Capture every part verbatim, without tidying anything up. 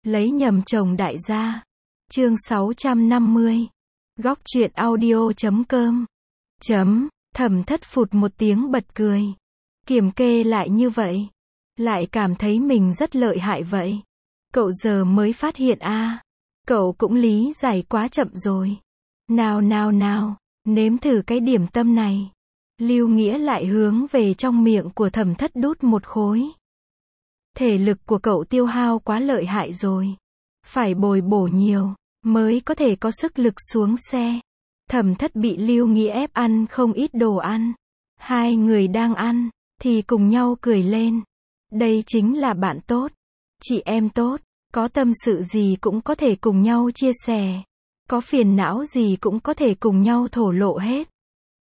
Lấy nhầm chồng đại gia. Chương sáu trăm năm mươi. Góc truyện audio chấm com. Chấm, Thẩm Thất phụt một tiếng bật cười. Kiểm kê lại như vậy. Lại cảm thấy mình rất lợi hại vậy. Cậu giờ mới phát hiện a à. Cậu cũng lý giải quá chậm rồi. Nào nào nào, nếm thử cái điểm tâm này. Lưu Nghĩa lại hướng về trong miệng của Thẩm Thất đút một khối. Thể lực của cậu tiêu hao quá lợi hại rồi. Phải bồi bổ nhiều, mới có thể có sức lực xuống xe. Thẩm Thất bị Lưu Nghĩa ép ăn không ít đồ ăn. Hai người đang ăn, thì cùng nhau cười lên. Đây chính là bạn tốt. Chị em tốt, có tâm sự gì cũng có thể cùng nhau chia sẻ. Có phiền não gì cũng có thể cùng nhau thổ lộ hết.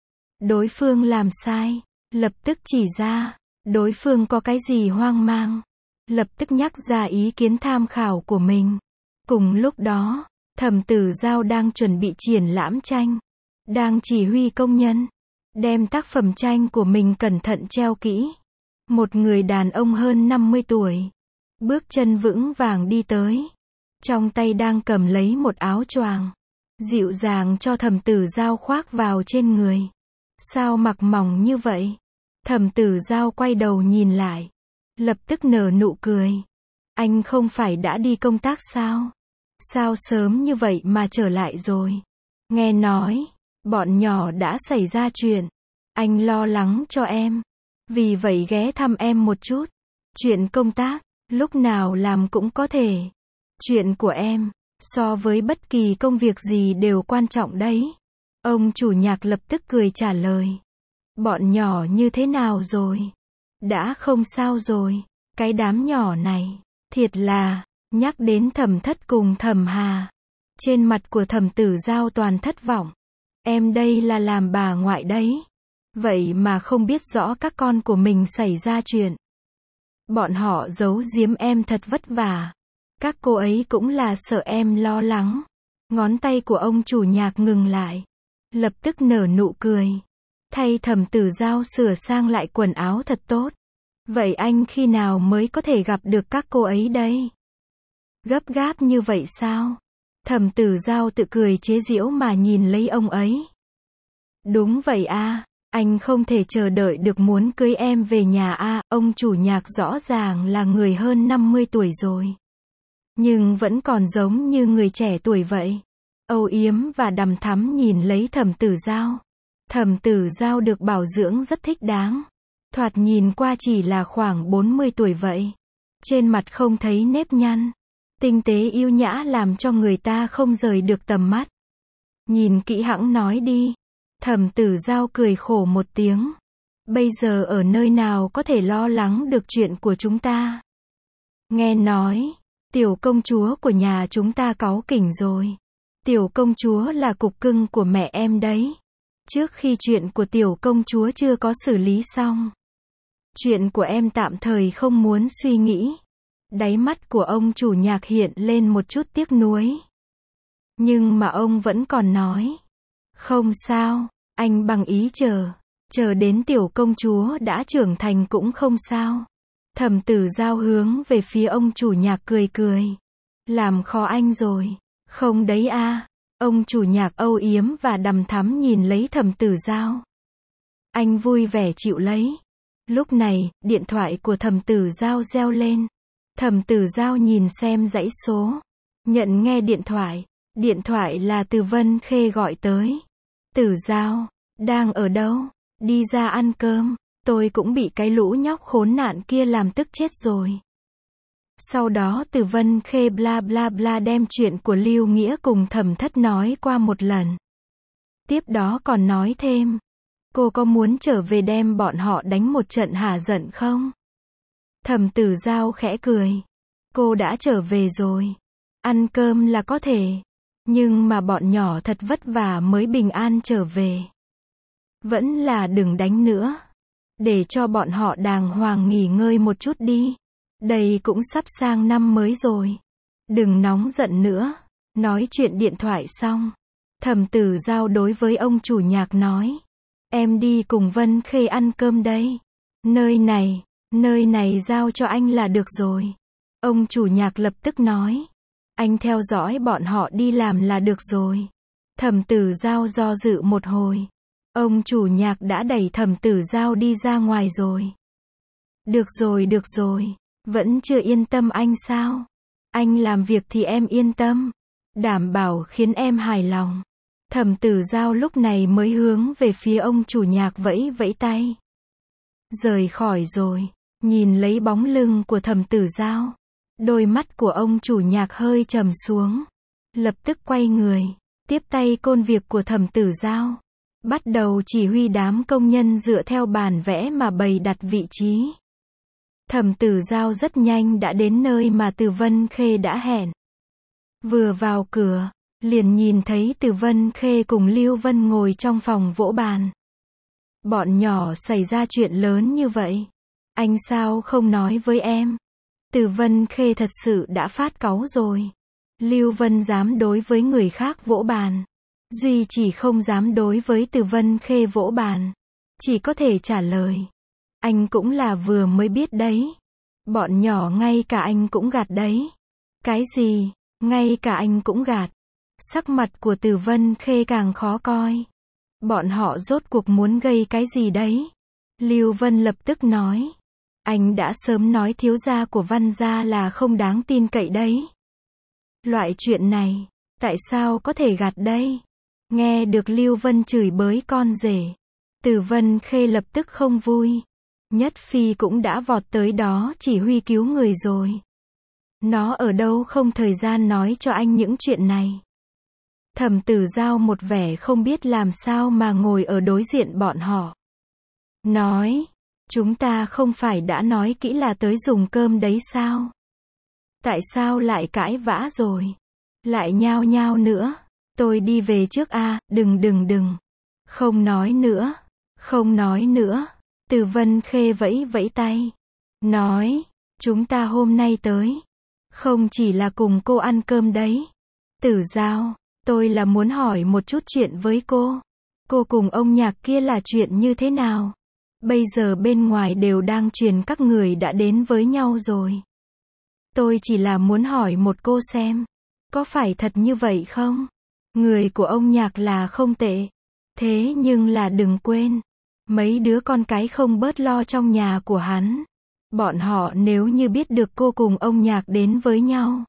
Đối phương làm sai, lập tức chỉ ra. Đối phương có cái gì hoang mang, lập tức nhắc ra ý kiến tham khảo của mình. Cùng lúc đó, Thẩm Tử Giao đang chuẩn bị triển lãm tranh. Đang chỉ huy công nhân. Đem tác phẩm tranh của mình cẩn thận treo kỹ. Một người đàn ông hơn năm mươi tuổi. Bước chân vững vàng đi tới. Trong tay đang cầm lấy một áo choàng. Dịu dàng cho Thẩm Tử Giao khoác vào trên người. Sao mặc mỏng như vậy? Thẩm Tử Giao quay đầu nhìn lại. Lập tức nở nụ cười. Anh không phải đã đi công tác sao? Sao sớm như vậy mà trở lại rồi? Nghe nói, bọn nhỏ đã xảy ra chuyện. Anh lo lắng cho em. Vì vậy ghé thăm em một chút. Chuyện công tác, lúc nào làm cũng có thể. Chuyện của em, so với bất kỳ công việc gì đều quan trọng đấy. Ông chủ nhạc lập tức cười trả lời. Bọn nhỏ như thế nào rồi? Đã không sao rồi. Cái đám nhỏ này, thiệt là, nhắc đến Thẩm Thất cùng Thẩm Hà. Trên mặt của Thẩm Tử Giao toàn thất vọng. Em đây là làm bà ngoại đấy. Vậy mà không biết rõ các con của mình xảy ra chuyện. Bọn họ giấu giếm em thật vất vả. Các cô ấy cũng là sợ em lo lắng. Ngón tay của ông chủ nhạc ngừng lại. Lập tức nở nụ cười. Thay Thẩm Tử Giao sửa sang lại quần áo thật tốt. Vậy anh khi nào mới có thể gặp được các cô ấy đây? Gấp gáp như vậy sao? Thẩm Tử Giao tự cười chế giễu mà nhìn lấy ông ấy. Đúng vậy a, anh không thể chờ đợi được muốn cưới em về nhà a. Ông chủ nhạc rõ ràng là người hơn năm mươi tuổi rồi. Nhưng vẫn còn giống như người trẻ tuổi vậy. Âu yếm và đằm thắm nhìn lấy Thẩm Tử Giao. Thẩm Tử Giao được bảo dưỡng rất thích đáng. Thoạt nhìn qua chỉ là khoảng bốn mươi tuổi vậy. Trên mặt không thấy nếp nhăn. Tinh tế yêu nhã làm cho người ta không rời được tầm mắt. Nhìn kỹ hẵng nói đi. Thẩm Tử Giao cười khổ một tiếng. Bây giờ ở nơi nào có thể lo lắng được chuyện của chúng ta? Nghe nói, tiểu công chúa của nhà chúng ta cáu kỉnh rồi. Tiểu công chúa là cục cưng của mẹ em đấy. Trước khi chuyện của tiểu công chúa chưa có xử lý xong. Chuyện của em tạm thời không muốn suy nghĩ. Đáy mắt của ông chủ nhạc hiện lên một chút tiếc nuối. Nhưng mà ông vẫn còn nói. Không sao, anh bằng ý chờ. Chờ đến tiểu công chúa đã trưởng thành cũng không sao. Thẩm Tử Giao hướng về phía ông chủ nhạc cười cười. Làm khó anh rồi. Không đấy a. Ông chủ nhạc âu yếm và đằm thắm nhìn lấy Thẩm Tử Giao. Anh vui vẻ chịu lấy. Lúc này, điện thoại của Thẩm Tử Giao reo lên. Thẩm Tử Giao nhìn xem dãy số. Nhận nghe điện thoại. Điện thoại là từ Vân Khê gọi tới. Tử Giao, đang ở đâu? Đi ra ăn cơm. Tôi cũng bị cái lũ nhóc khốn nạn kia làm tức chết rồi. Sau đó từ Vân Khê bla bla bla đem chuyện của Lưu Nghĩa cùng Thẩm Thất nói qua một lần. Tiếp đó còn nói thêm. Cô có muốn trở về đem bọn họ đánh một trận hả giận không? Thẩm Tử Giao khẽ cười. Cô đã trở về rồi. Ăn cơm là có thể. Nhưng mà bọn nhỏ thật vất vả mới bình an trở về. Vẫn là đừng đánh nữa. Để cho bọn họ đàng hoàng nghỉ ngơi một chút đi. Đây cũng sắp sang năm mới rồi. Đừng nóng giận nữa. Nói chuyện điện thoại xong. Thẩm Tử Giao đối với ông chủ nhạc nói. Em đi cùng Vân Khê ăn cơm đây. Nơi này, nơi này giao cho anh là được rồi. Ông chủ nhạc lập tức nói. Anh theo dõi bọn họ đi làm là được rồi. Thẩm Tử Giao do dự một hồi. Ông chủ nhạc đã đẩy Thẩm Tử Giao đi ra ngoài rồi. Được rồi được rồi, vẫn chưa yên tâm anh sao? Anh làm việc thì em yên tâm, đảm bảo khiến em hài lòng. Thẩm Tử Giao lúc này mới hướng về phía ông chủ nhạc vẫy vẫy tay. Rời khỏi rồi, nhìn lấy bóng lưng của Thẩm Tử Giao. Đôi mắt của ông chủ nhạc hơi trầm xuống. Lập tức quay người, tiếp tay côn việc của Thẩm Tử Giao. Bắt đầu chỉ huy đám công nhân dựa theo bản vẽ mà bày đặt vị trí. Thẩm Tử Giao rất nhanh đã đến nơi mà Từ Vân Khê đã hẹn. Vừa vào cửa, liền nhìn thấy Từ Vân Khê cùng Lưu Vân ngồi trong phòng vỗ bàn. Bọn nhỏ xảy ra chuyện lớn như vậy. Anh sao không nói với em? Từ Vân Khê thật sự đã phát cáu rồi. Lưu Vân dám đối với người khác vỗ bàn. Duy chỉ không dám đối với Từ Vân Khê vỗ bàn. Chỉ có thể trả lời. Anh cũng là vừa mới biết đấy. Bọn nhỏ ngay cả anh cũng gạt đấy. Cái gì? Ngay cả anh cũng gạt. Sắc mặt của Từ Vân Khê càng khó coi. Bọn họ rốt cuộc muốn gây cái gì đấy? Lưu Vân lập tức nói. Anh đã sớm nói thiếu gia của Văn gia là không đáng tin cậy đấy. Loại chuyện này, tại sao có thể gạt đây? Nghe được Lưu Vân chửi bới con rể. Từ Vân Khê lập tức không vui. Nhất Phi cũng đã vọt tới đó chỉ huy cứu người rồi. Nó ở đâu không thời gian nói cho anh những chuyện này. Thẩm Tử Giao một vẻ không biết làm sao mà ngồi ở đối diện bọn họ. Nói, chúng ta không phải đã nói kỹ là tới dùng cơm đấy sao? Tại sao lại cãi vã rồi? Lại nhao nhao nữa. Tôi đi về trước a, đừng đừng đừng. Không nói nữa. Không nói nữa. Từ Vân Khê vẫy vẫy tay. Nói, chúng ta hôm nay tới. Không chỉ là cùng cô ăn cơm đấy. Tử Giao, tôi là muốn hỏi một chút chuyện với cô. Cô cùng ông nhạc kia là chuyện như thế nào? Bây giờ bên ngoài đều đang truyền các người đã đến với nhau rồi. Tôi chỉ là muốn hỏi một cô xem. Có phải thật như vậy không? Người của ông nhạc là không tệ. Thế nhưng là đừng quên. Mấy đứa con cái không bớt lo trong nhà của hắn. Bọn họ nếu như biết được cô cùng ông nhạc đến với nhau.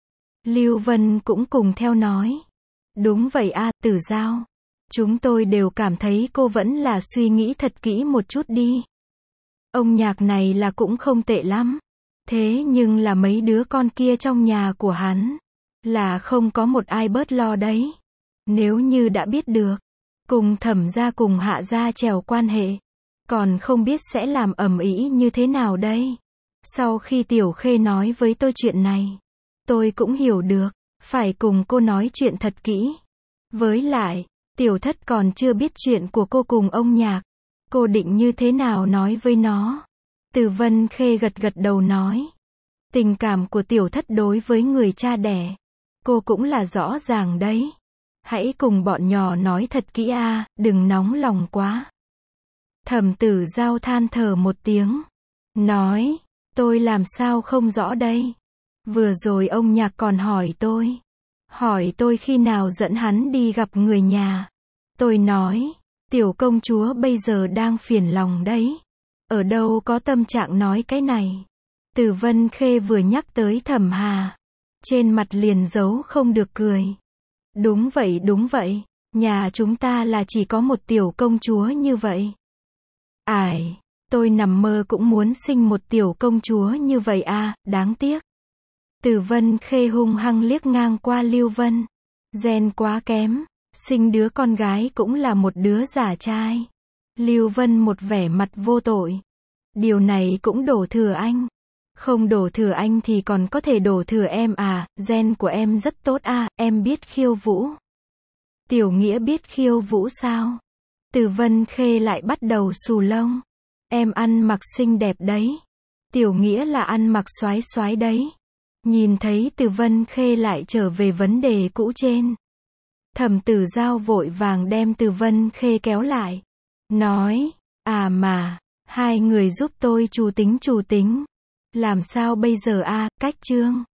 Lưu Vân cũng cùng theo nói. Đúng vậy a, Tử Giao. Chúng tôi đều cảm thấy cô vẫn là suy nghĩ thật kỹ một chút đi. Ông nhạc này là cũng không tệ lắm. Thế nhưng là mấy đứa con kia trong nhà của hắn. Là không có một ai bớt lo đấy. Nếu như đã biết được. Cùng Thẩm gia cùng Hạ gia trèo quan hệ. Còn không biết sẽ làm ầm ĩ như thế nào đây. Sau khi Tiểu Khê nói với tôi chuyện này. Tôi cũng hiểu được. Phải cùng cô nói chuyện thật kỹ. Với lại, Tiểu Thất còn chưa biết chuyện của cô cùng ông nhạc. Cô định như thế nào nói với nó. Từ Vân Khê gật gật đầu nói. Tình cảm của Tiểu Thất đối với người cha đẻ. Cô cũng là rõ ràng đấy. Hãy cùng bọn nhỏ nói thật kỹ a, đừng nóng lòng quá. Thẩm Tử Giao than thở một tiếng. Nói, tôi làm sao không rõ đây. Vừa rồi ông nhạc còn hỏi tôi. Hỏi tôi khi nào dẫn hắn đi gặp người nhà. Tôi nói, tiểu công chúa bây giờ đang phiền lòng đấy. Ở đâu có tâm trạng nói cái này. Từ Vân Khê vừa nhắc tới Thẩm Hà. Trên mặt liền giấu không được cười. Đúng vậy đúng vậy. Nhà chúng ta là chỉ có một tiểu công chúa như vậy. Ải, tôi nằm mơ cũng muốn sinh một tiểu công chúa như vậy à, đáng tiếc. Từ Vân Khê hung hăng liếc ngang qua Lưu Vân. Gen quá kém, sinh đứa con gái cũng là một đứa giả trai. Lưu Vân một vẻ mặt vô tội. Điều này cũng đổ thừa anh. Không đổ thừa anh thì còn có thể đổ thừa em à, gen của em rất tốt à, em biết khiêu vũ. Tiểu Nghĩa biết khiêu vũ sao? Từ Vân Khê lại bắt đầu xù lông. Em ăn mặc xinh đẹp đấy. Tiểu Nghĩa là ăn mặc xoái xoái đấy. Nhìn thấy Từ Vân Khê lại trở về vấn đề cũ trên. Thẩm Tử Giao vội vàng đem Từ Vân Khê kéo lại. Nói, à mà, hai người giúp tôi chủ tính chủ tính. Làm sao bây giờ a, cách chương.